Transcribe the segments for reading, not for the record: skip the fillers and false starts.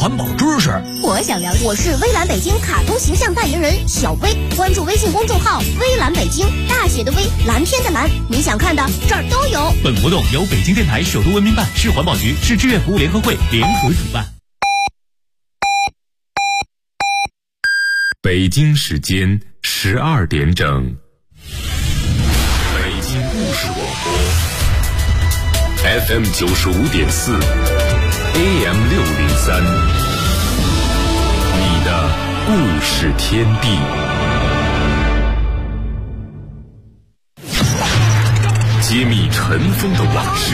环保知识。 我想了解，我是微蓝北京卡通形象代言人小薇，关注微信公众号微蓝北京，大写的微，蓝天的蓝，你想看的这儿都有。 本活动由北京电台首都文明办、市环保局、市志愿服务联合会联合主办。 北京时间12点整，北京故事广播 FM 95.4 AM 603，你的故事天地。揭秘尘封的往事，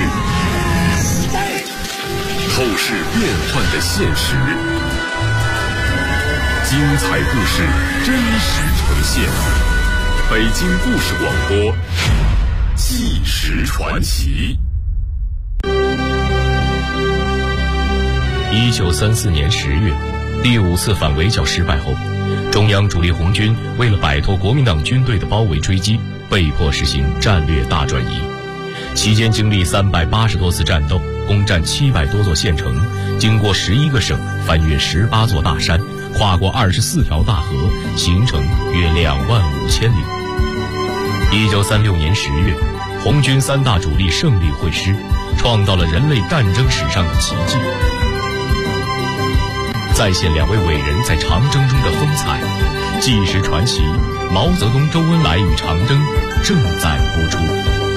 透视变幻的现实，精彩故事真实呈现。北京故事广播，纪实传奇。 1934年10月，第5次反围剿失败后，中央主力红军为了摆脱国民党军队的包围追击，被迫实行战略大转移。期间经历380多次战斗，攻占700多座县城，经过11个省，翻越18座大山，跨过24条大河，行程约25000里。1936年10月，红军3大主力胜利会师，创造了人类战争史上的奇迹。再现2位伟人在长征中的风采，纪实传奇毛泽东、周恩来与长征正在播出。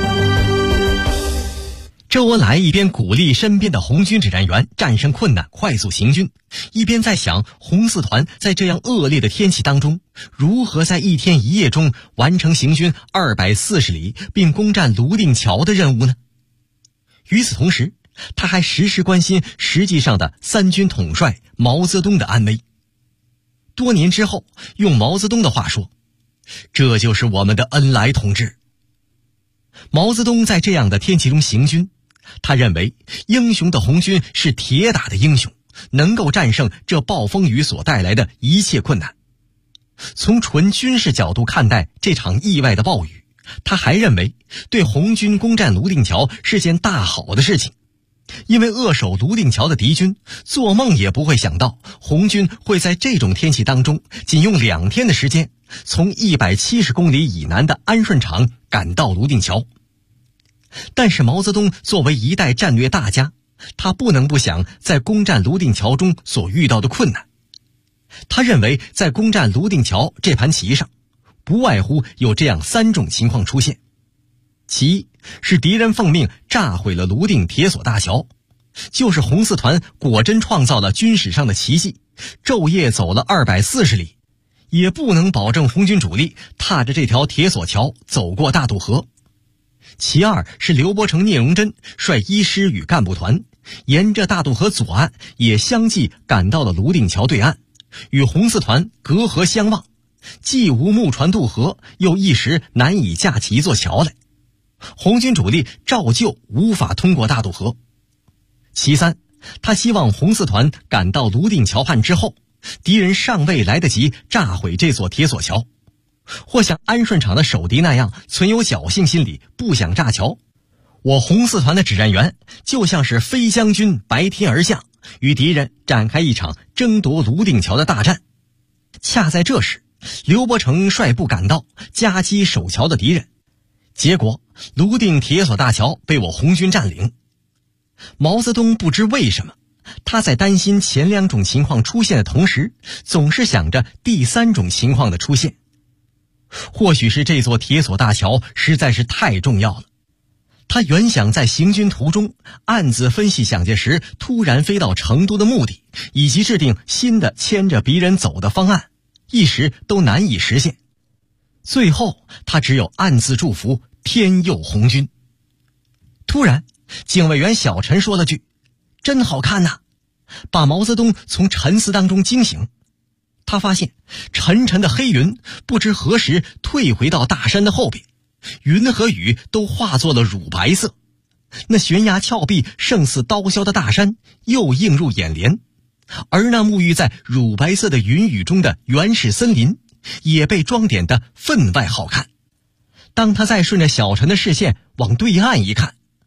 周恩来一边鼓励身边的红军指战员战胜困难，快速行军，一边在想红四团在这样恶劣的天气当中，如何在1天1夜中完成行军240里并攻占泸定桥的任务呢？与此同时，他还时时关心实际上的三军统帅毛泽东的安危。多年之后，用毛泽东的话说，这就是我们的恩来同志。毛泽东在这样的天气中行军，他认为英雄的红军是铁打的英雄，能够战胜这暴风雨所带来的一切困难。从纯军事角度看待这场意外的暴雨，他还认为对红军攻占泸定桥是件大好的事情，因为扼守泸定桥的敌军做梦也不会想到红军会在这种天气当中仅用2天的时间从170公里以南的安顺场赶到泸定桥。但是毛泽东作为一代战略大家，他不能不想在攻占泸定桥中所遇到的困难。他认为在攻占泸定桥这盘棋上，不外乎有这样3种情况出现。其一是敌人奉命炸毁了泸定铁索大桥，就是红四团果真创造了军史上的奇迹，昼夜走了240里，也不能保证红军主力踏着这条铁索桥走过大渡河。其二是刘伯承、聂荣臻率1师与干部团沿着大渡河左岸也相继赶到了泸定桥对岸，与红四团隔河相望，既无木船渡河，又一时难以架起一座桥来，红军主力照旧无法通过大渡河。其三，他希望红四团赶到泸定桥畔之后，敌人尚未来得及炸毁这座铁索桥，或像安顺场的守敌那样存有侥幸心理，不想炸桥。我红四团的指战员就像是飞将军白天而下，与敌人展开一场争夺泸定桥的大战。恰在这时，刘伯承率部赶到，夹击守桥的敌人，结果泸定铁索大桥被我红军占领。毛泽东不知为什么，他在担心前2种情况出现的同时，总是想着第3种情况的出现。或许是这座铁索大桥实在是太重要了，他原想在行军途中暗自分析蒋介石突然飞到成都的目的，以及制定新的牵着敌人走的方案，一时都难以实现。最后他只有暗自祝福天佑红军。突然警卫员小陈说了句真好看呐，把毛泽东从沉思当中惊醒。他发现沉沉的黑云不知何时退回到大山的后边，云和雨都化作了乳白色，那悬崖峭壁胜似刀削的大山又映入眼帘，而那沐浴在乳白色的云雨中的原始森林也被装点得分外好看。当他再顺着小陈的视线往对岸一看，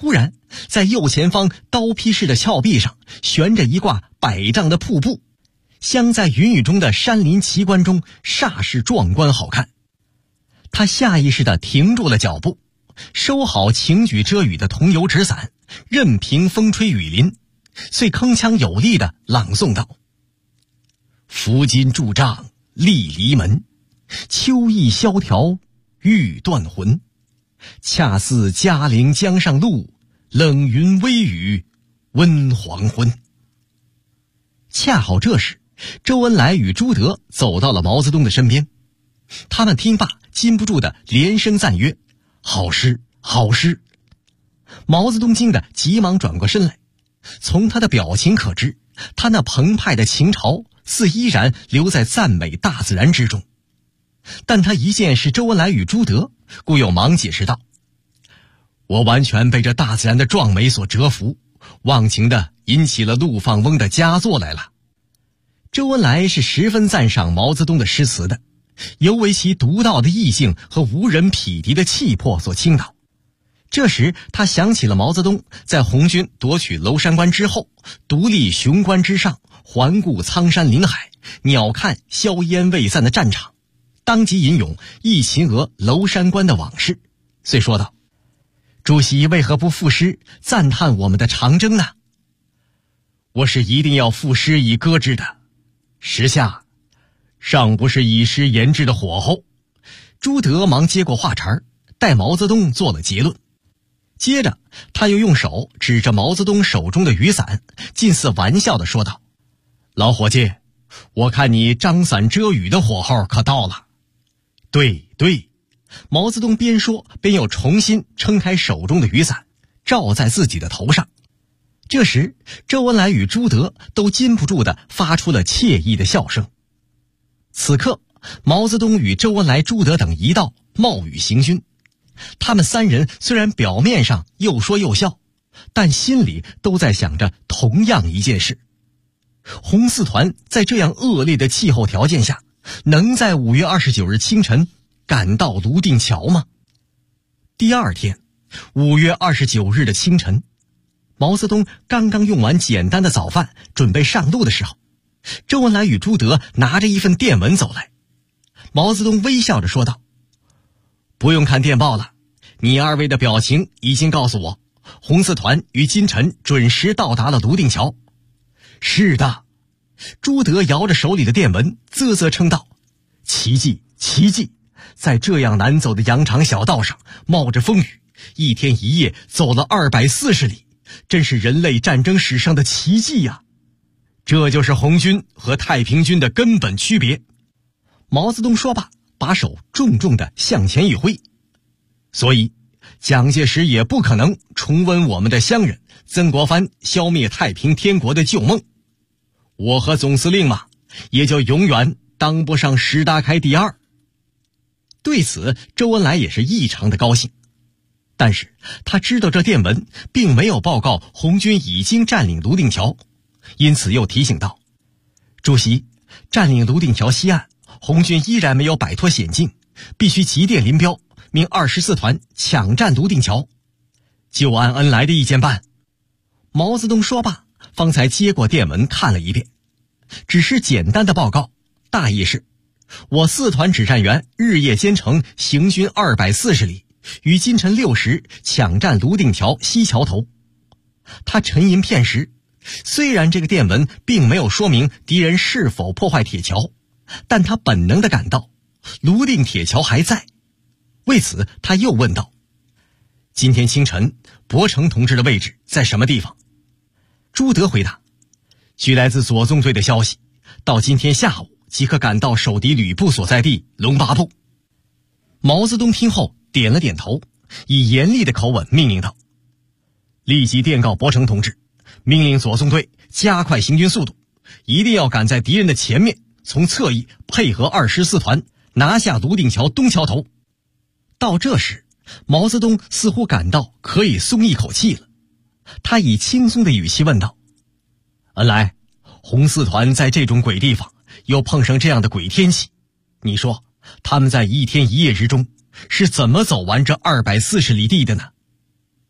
忽然在右前方刀劈式的峭壁上悬着一挂100丈的瀑布，镶在云雨中的山林奇观中煞是壮观好看。他下意识地停住了脚步，收好擎举遮雨的桐油纸伞，任凭风吹雨淋，遂铿锵有力地朗诵道：扶金铸杖立篱门，秋意萧条欲断魂。恰似嘉陵江上路，冷云微雨温黄昏。恰好这时，周恩来与朱德走到了毛泽东的身边，他们听罢禁不住的连声赞曰：好诗好诗。毛泽东惊得急忙转过身来，从他的表情可知，他那澎湃的情潮似依然留在赞美大自然之中。但他一见是周恩来与朱德，故又忙解释道：我完全被这大自然的壮美所折服，忘情地引起了陆放翁的佳作来了。周恩来是十分赞赏毛泽东的诗词的，尤为其独到的意境和无人匹敌的气魄所倾倒。这时他想起了毛泽东在红军夺取娄山关之后，独立雄关之上，环顾苍山林海，鸟瞰硝烟未散的战场，当即吟咏忆秦娥娄山关的往事，遂说道：主席为何不赋诗赞叹我们的长征呢？我是一定要赋诗以歌之的，时下尚不是以诗言志的火候。朱德忙接过话茬，代毛泽东做了结论。接着他又用手指着毛泽东手中的雨伞，近似玩笑地说道：老伙计，我看你张伞遮雨的火候可到了。对对，毛泽东边说边又重新撑开手中的雨伞，罩在自己的头上。这时周恩来与朱德都禁不住地发出了惬意的笑声。此刻毛泽东与周恩来、朱德等一道冒雨行军，他们三人虽然表面上又说又笑，但心里都在想着同样一件事：红四团在这样恶劣的气候条件下，能在5月29日清晨赶到泸定桥吗？第二天5月29日的清晨，毛泽东刚刚用完简单的早饭，准备上路的时候，周恩来与朱德拿着一份电文走来。毛泽东微笑着说道：不用看电报了，你二位的表情已经告诉我，红四团于今晨准时到达了泸定桥。是的，朱德摇着手里的电文啧啧称道：奇迹奇迹，在这样难走的羊肠小道上，冒着风雨，一天一夜走了240里，真是人类战争史上的奇迹呀！这就是红军和太平军的根本区别。毛泽东说罢，把手重重地向前一挥。所以蒋介石也不可能重温我们的乡人曾国藩消灭太平天国的旧梦，我和总司令嘛，也就永远当不上石达开第二。对此周恩来也是异常的高兴，但是他知道这电文并没有报告红军已经占领泸定桥，因此又提醒道：主席，占领泸定桥西岸，红军依然没有摆脱险境，必须急电林彪，命24团抢占泸定桥，就按恩来的意见办。毛泽东说罢，方才接过电文看了一遍，只是简单的报告，大意是：我4团指战员日夜兼程，行军240里，于今晨6时抢占泸定桥西桥头。他沉吟片时，虽然这个电文并没有说明敌人是否破坏铁桥，但他本能地感到泸定铁桥还在。为此他又问道：今天清晨柏成同志的位置在什么地方？朱德回答：据来自左纵队的消息，到今天下午即可赶到守敌旅部所在地龙八部。毛泽东听后点了点头，以严厉的口吻命令道：立即电告柏成同志，命令左纵队加快行军速度，一定要赶在敌人的前面，从侧翼配合24团拿下泸定桥东桥头。到这时，毛泽东似乎感到可以松一口气了，他以轻松的语气问道：恩来，红四团在这种鬼地方，又碰上这样的鬼天气，你说他们在一天一夜之中是怎么走完这240里地的呢？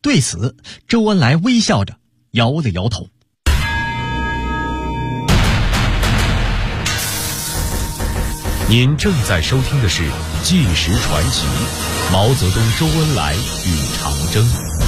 对此，周恩来微笑着摇了摇头。 您正在收听的是《纪实传奇》，毛泽东、周恩来与长征。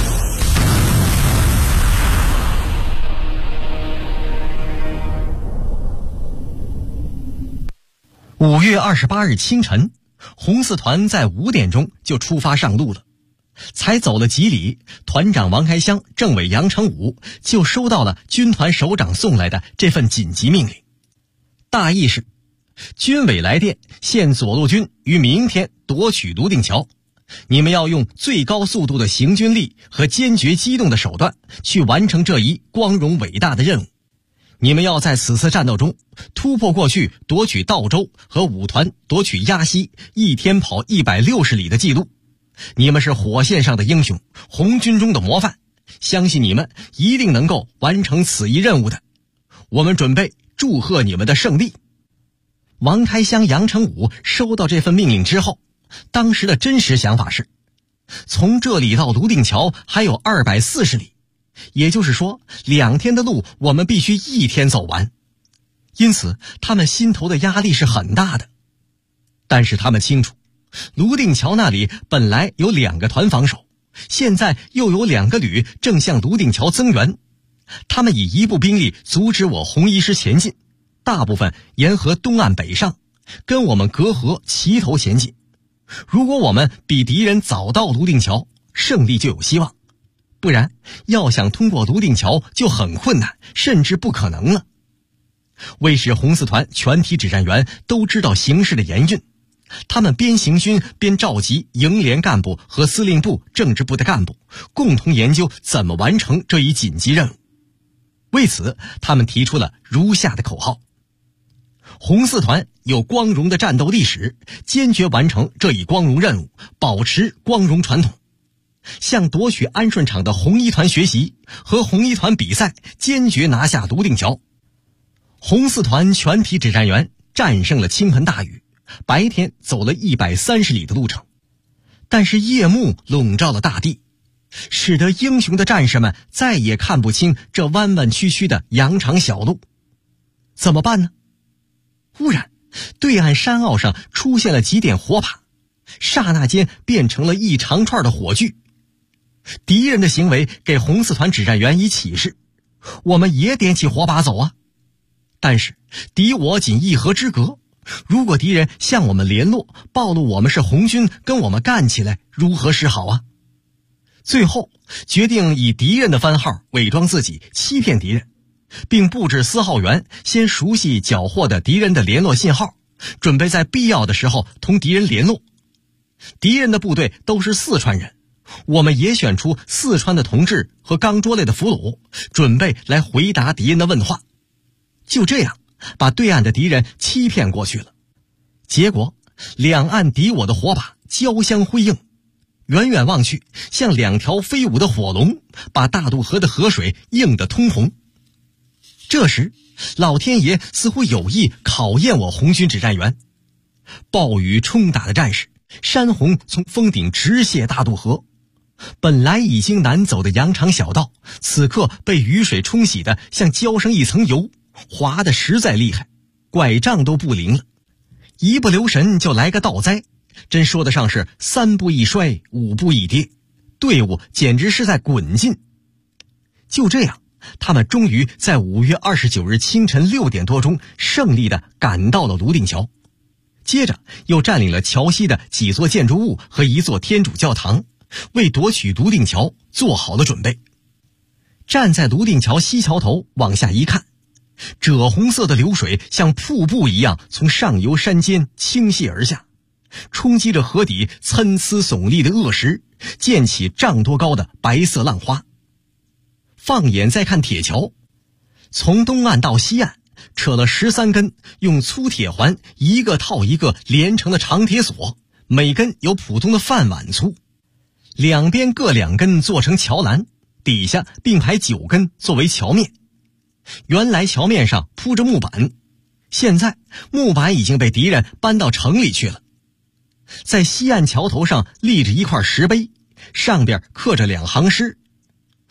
5月28日清晨，红四团在5点钟就出发上路了。才走了几里，团长王开湘、政委杨成武就收到了军团首长送来的这份紧急命令。大意是，军委来电，现左路军于明天夺取泸定桥，你们要用最高速度的行军力和坚决机动的手段去完成这一光荣伟大的任务。你们要在此次战斗中突破过去夺取道州和5团夺取鸭溪一天跑160里的记录。你们是火线上的英雄，红军中的模范，相信你们一定能够完成此一任务的。我们准备祝贺你们的胜利。王开湘、杨成武收到这份命令之后，当时的真实想法是，从这里到泸定桥还有240里，也就是说2天的路我们必须1天走完。因此他们心头的压力是很大的。但是他们清楚，泸定桥那里本来有2个团防守，现在又有2个旅正向泸定桥增援，他们以1部兵力阻止我红一师前进，大部分沿河东岸北上，跟我们隔河齐头前进。如果我们比敌人早到泸定桥，胜利就有希望，不然要想通过泸定桥就很困难，甚至不可能了。为使红四团全体指战员都知道形势的严峻，他们边行军边召集营连干部和司令部、政治部的干部，共同研究怎么完成这一紧急任务。为此，他们提出了如下的口号：红四团有光荣的战斗历史，坚决完成这一光荣任务，保持光荣传统。向夺取安顺场的红一团学习，和红一团比赛，坚决拿下泸定桥。红四团全体指战员战胜了倾盆大雨，白天走了130里的路程，但是夜幕笼罩了大地，使得英雄的战士们再也看不清这弯弯曲曲的羊肠小路。怎么办呢？忽然，对岸山坳上出现了几点火把，刹那间变成了一长串的火炬。敌人的行为给红四团指战员以启示，我们也点起火把走啊！但是敌我仅1河之隔，如果敌人向我们联络，暴露我们是红军，跟我们干起来，如何是好啊？最后决定以敌人的番号伪装自己，欺骗敌人，并布置4号员先熟悉缴获的敌人的联络信号，准备在必要的时候同敌人联络。敌人的部队都是四川人，我们也选出四川的同志和刚捉来的俘虏，准备来回答敌人的问话。就这样把对岸的敌人欺骗过去了。结果两岸敌我的火把交相辉映，远远望去像2条飞舞的火龙，把大渡河的河水映得通红。这时老天爷似乎有意考验我红军指战员。暴雨冲打的战士，山洪从峰顶直泻大渡河，本来已经难走的羊肠小道，此刻被雨水冲洗得像浇上一层油，滑得实在厉害，拐杖都不灵了，一不留神就来个倒栽，真说得上是3步一摔5步一跌，队伍简直是在滚进。就这样，他们终于在5月29日清晨6点多钟胜利地赶到了泸定桥，接着又占领了桥西的几座建筑物和一座天主教堂，为夺取泸定桥做好了准备。站在泸定桥西桥头往下一看，赭红色的流水像瀑布一样从上游山间倾泻而下，冲击着河底参差耸立的恶石，溅起丈多高的白色浪花。放眼再看铁桥，从东岸到西岸扯了13根用粗铁环一个套一个连成的长铁索，每根有普通的饭碗粗，两边各2根做成桥栏，底下并排9根作为桥面。原来桥面上铺着木板，现在木板已经被敌人搬到城里去了。在西岸桥头上立着一块石碑，上边刻着2行诗，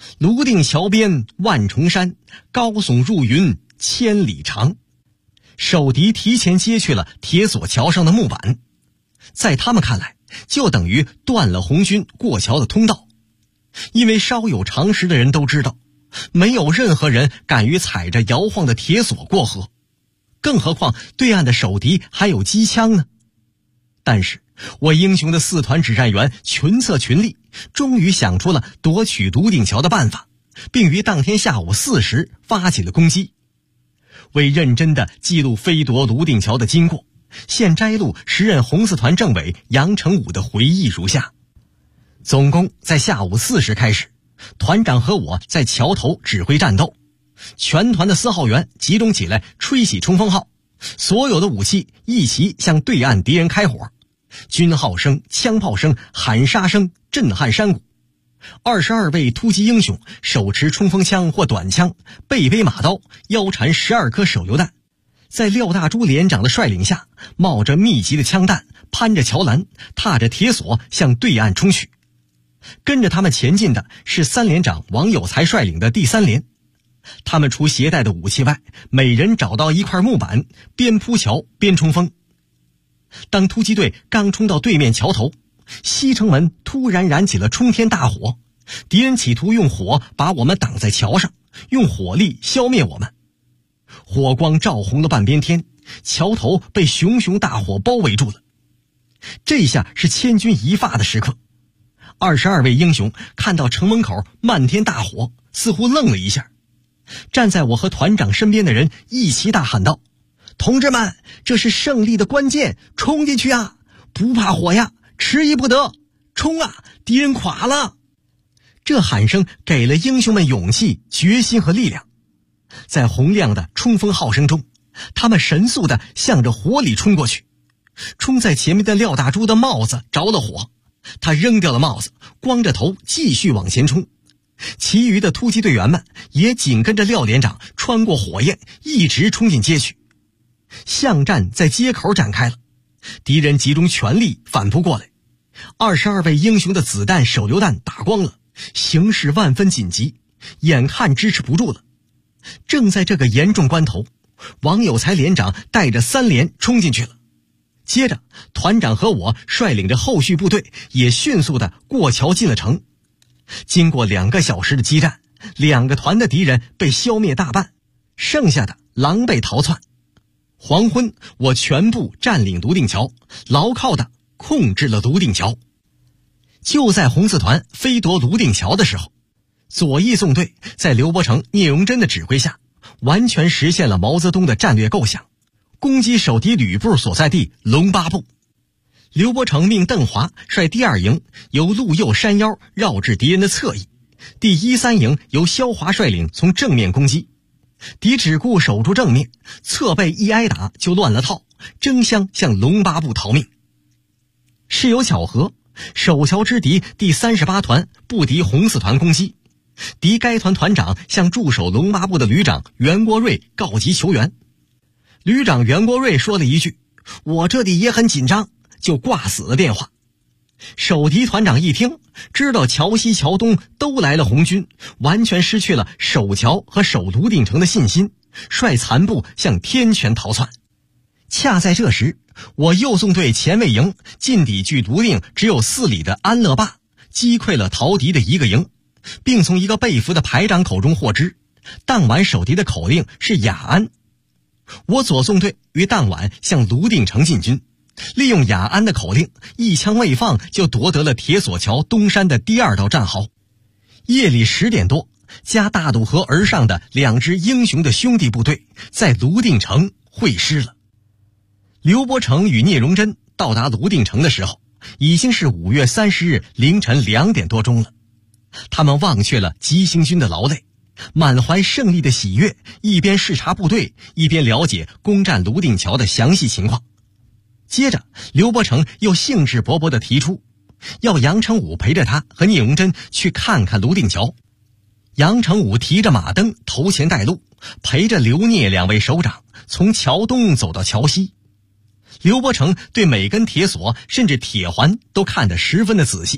泸定桥边万重山，高耸入云千里长。守敌提前揭去了铁索桥上的木板，在他们看来，就等于断了红军过桥的通道。因为稍有常识的人都知道，没有任何人敢于踩着摇晃的铁索过河，更何况对岸的守敌还有机枪呢。但是我英雄的4团指战员群策群力，终于想出了夺取泸定桥的办法，并于当天下午4时发起了攻击。为认真地记录飞夺泸定桥的经过，现摘录时任红4团政委杨成武的回忆如下：总攻在下午4时开始，团长和我在桥头指挥战斗，全团的4号员集中起来吹起冲锋号，所有的武器一齐向对岸敌人开火，军号声、枪炮声、喊杀声震撼山谷。22位突击英雄手持冲锋枪或短枪，背背马刀，腰缠12颗手榴弹，在廖大珠连长的率领下，冒着密集的枪弹，攀着桥栏，踏着铁索向对岸冲去。跟着他们前进的是3连长王有才率领的第3连，他们除携带的武器外，每人找到一块木板，边铺桥边冲锋。当突击队刚冲到对面桥头，西城门突然燃起了冲天大火，敌人企图用火把我们挡在桥上，用火力消灭我们。火光照红了半边天，桥头被熊熊大火包围住了。这下是千钧一发的时刻。22位英雄看到城门口漫天大火，似乎愣了一下。站在我和团长身边的人一齐大喊道：同志们，这是胜利的关键，冲进去啊，不怕火呀，迟疑不得，冲啊，敌人垮了。这喊声给了英雄们勇气、决心和力量。在洪亮的冲锋号声中，他们神速地向着火里冲过去。冲在前面的廖大珠的帽子着了火，他扔掉了帽子，光着头继续往前冲。其余的突击队员们也紧跟着廖连长穿过火焰，一直冲进街区。巷战在街口展开了，敌人集中全力反扑过来。22位英雄的子弹、手榴弹打光了，形势万分紧急，眼看支持不住了。正在这个严重关头，王有才连长带着3连冲进去了。接着团长和我率领着后续部队也迅速地过桥进了城。经过2个小时的激战，2个团的敌人被消灭大半，剩下的狼狈逃窜。黄昏，我全部占领泸定桥，牢靠地控制了泸定桥。就在红4团飞夺泸定桥的时候，左翼纵队在刘伯承、聂荣臻的指挥下，完全实现了毛泽东的战略构想，攻击守敌旅部所在地龙八部。刘伯承命邓华率第2营由路右山腰绕至敌人的侧翼，第1、3营由萧华率领从正面攻击。敌只顾守住正面，侧背一挨打就乱了套，争相向龙八部逃命。事有巧合，守桥之敌第38团不敌红4团攻击，敌该团团长向驻守龙八部的旅长袁国瑞告急求援。旅长袁国瑞说了一句：我这里也很紧张，就挂死了电话。守敌团长一听，知道桥西桥东都来了红军，完全失去了守桥和守泸定城的信心，率残部向天泉逃窜。恰在这时，我右纵队前卫营进抵距泸定只有4里的安乐坝，击溃了逃敌的1个营，并从一个被俘的排长口中获知，当晚守敌的口令是雅安。我左纵队于当晚向泸定城进军，利用雅安的口令，一枪未放就夺得了铁索桥东山的第2道战壕。夜里10点多，加大渡河而上的2支英雄的兄弟部队在泸定城会师了。刘伯承与聂荣臻到达泸定城的时候，已经是5月30日凌晨2点多钟了。他们忘却了急行军的劳累，满怀胜利的喜悦，一边视察部队，一边了解攻占泸定桥的详细情况。接着刘伯承又兴致勃勃地提出要杨成武陪着他和聂荣臻去看看泸定桥。杨成武提着马灯头前带路，陪着刘聂2位首长从桥东走到桥西。刘伯承对每根铁索甚至铁环都看得十分的仔细，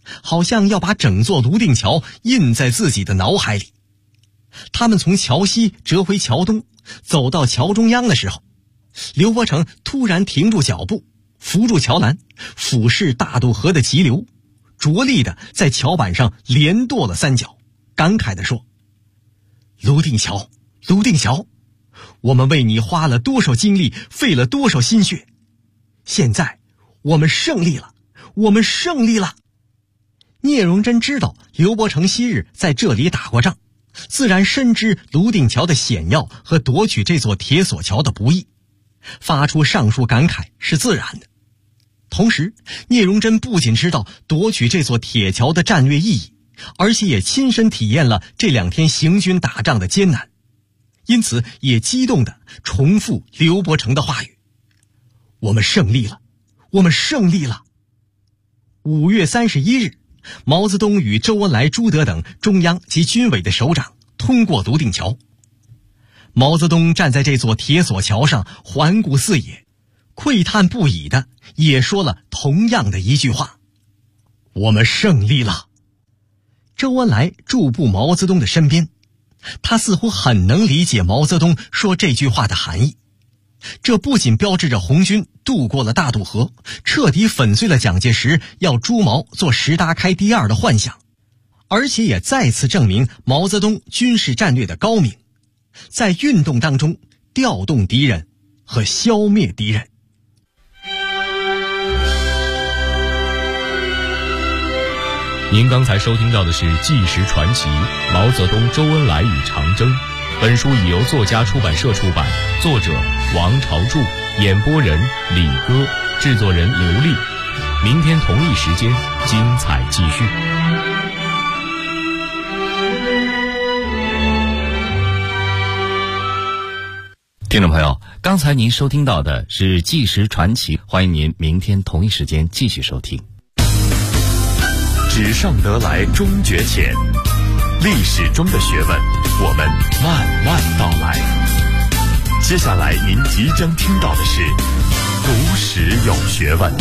好像要把整座泸定桥印在自己的脑海里。他们从桥西折回桥东，走到桥中央的时候，刘伯承突然停住脚步，扶住桥栏，俯视大渡河的急流，着力地在桥板上连跺了3脚，感慨地说：泸定桥，泸定桥，我们为你花了多少精力，费了多少心血，现在我们胜利了，我们胜利了。聂荣臻知道刘伯承昔日在这里打过仗，自然深知泸定桥的险要和夺取这座铁索桥的不易，发出上述感慨是自然的。同时，聂荣臻不仅知道夺取这座铁桥的战略意义，而且也亲身体验了这2天行军打仗的艰难，因此也激动地重复刘伯承的话语：我们胜利了，我们胜利了。5月31日，毛泽东与周恩来、朱德等中央及军委的首长通过泸定桥。毛泽东站在这座铁索桥上环顾四野，喟叹不已的也说了同样的一句话：我们胜利了。周恩来驻步毛泽东的身边，他似乎很能理解毛泽东说这句话的含义。这不仅标志着红军渡过了大渡河，彻底粉碎了蒋介石要朱毛做石达开第2的幻想，而且也再次证明毛泽东军事战略的高明，在运动当中调动敌人和消灭敌人。 您刚才收听到的是《纪实传奇：毛泽东、周恩来与长征》。本书已由作家出版社出版，作者王朝柱，演播人李歌，制作人刘丽。明天同一时间，精彩继续。 听众朋友，刚才您收听到的是《纪实传奇》，欢迎您明天同一时间继续收听。 纸上得来终觉浅，历史中的学问，我们慢慢道来。接下来您即将听到的是读史有学问。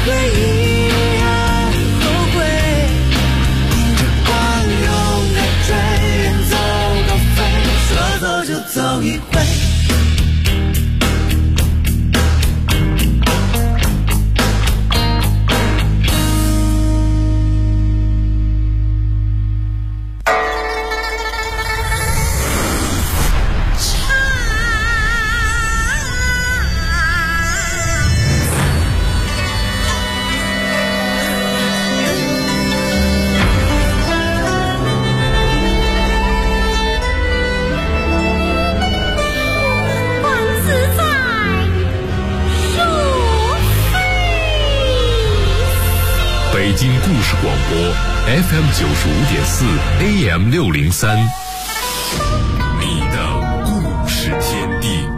回忆啊，后悔，着光勇的追，远走高飞，说走就走一回。 北京故事广播 FM95.4 AM603， 你的故事天地。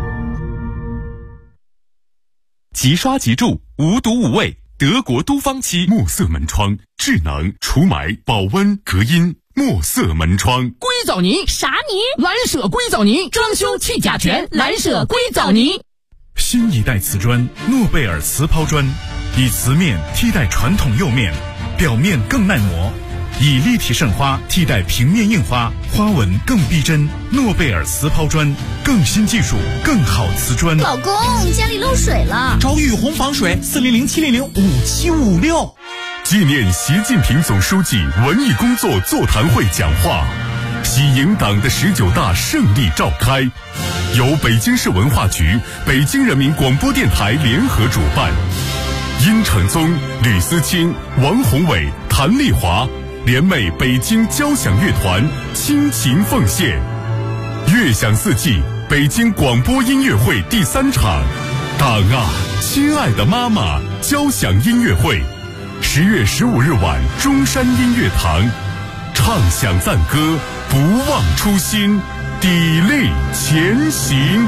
即刷即住，无毒无味，德国都芳漆墨色门窗，智能除霾、保温、隔音。墨色门窗， 硅藻泥啥泥？ 蓝舍硅藻泥，装修去甲醛，蓝舍硅藻泥。 新一代瓷砖诺贝尔瓷抛砖，以瓷面替代传统釉面，表面更耐磨，以立体渗花替代平面印花，花纹更逼真。诺贝尔瓷抛砖，更新技术，更好瓷砖。 老公，家里漏水了， 找雨虹防水，400-700-5756。 纪念习近平总书记文艺工作座谈会讲话，喜迎党的19大胜利召开，由北京市文化局、北京人民广播电台联合主办。殷承宗、吕思清、王宏伟、谭丽华联袂北京交响乐团倾情奉献。乐享四季北京广播音乐会第3场，党啊，亲爱的妈妈交响音乐会，10月15日晚中山音乐堂，唱响赞歌，不忘初心，砥砺前行。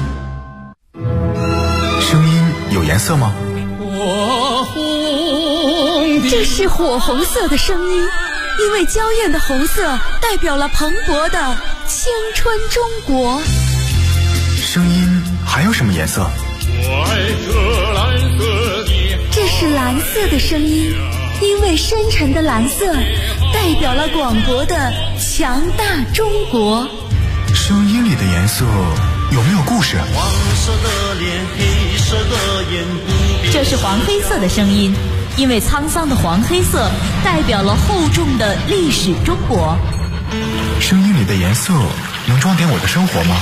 声音有颜色吗？ 这是火红色的声音，因为娇艳的红色代表了蓬勃的青春中国。 声音还有什么颜色？ 我爱这蓝色的。 这是蓝色的声音，因为深沉的蓝色代表了广博的强大中国。 声音里的颜色有没有故事？ 黄色的脸，黑色的眼，不变。 这是黄黑色的声音，因为沧桑的黄黑色代表了厚重的历史中国。 声音里的颜色能装点我的生活吗？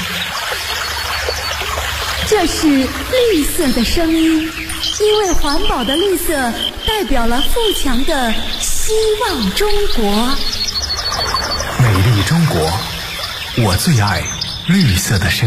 这是绿色的声音，因为环保的绿色代表了富强的希望中国。 美丽中国，我最爱绿色的声音。